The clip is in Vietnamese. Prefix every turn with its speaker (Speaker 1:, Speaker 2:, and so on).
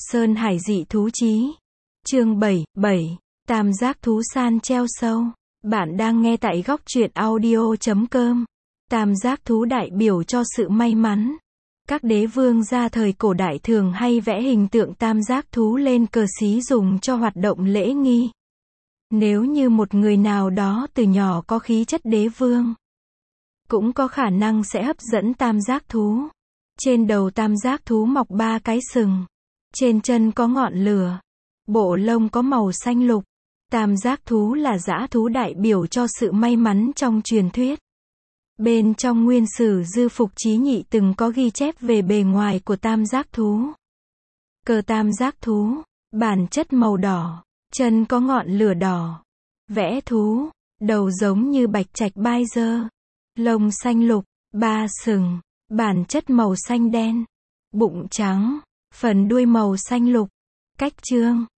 Speaker 1: Sơn Hải dị thú chí. Chương 7. Tam giác thú san treo sâu. Bạn đang nghe tại góc truyện audio.com. Tam giác thú đại biểu cho sự may mắn. Các đế vương gia thời cổ đại thường hay vẽ hình tượng tam giác thú lên cờ xí dùng cho hoạt động lễ nghi. Nếu như một người nào đó từ nhỏ có khí chất đế vương, cũng có khả năng sẽ hấp dẫn tam giác thú. Trên đầu tam giác thú mọc 3 cái sừng. Trên chân có ngọn lửa. Bộ lông có màu xanh lục. Tam giác thú là dã thú đại biểu cho sự may mắn trong truyền thuyết. Bên trong Nguyên Sử Dư Phục Chí Nhị từng có ghi chép về bề ngoài của tam giác thú. Cờ tam giác thú, bản chất màu đỏ, chân có ngọn lửa đỏ. Vẽ thú, đầu giống như bạch trạch bai dơ. Lông xanh lục, 3 sừng, bản chất màu xanh đen. Bụng trắng, phần đuôi màu xanh lục. Cách chương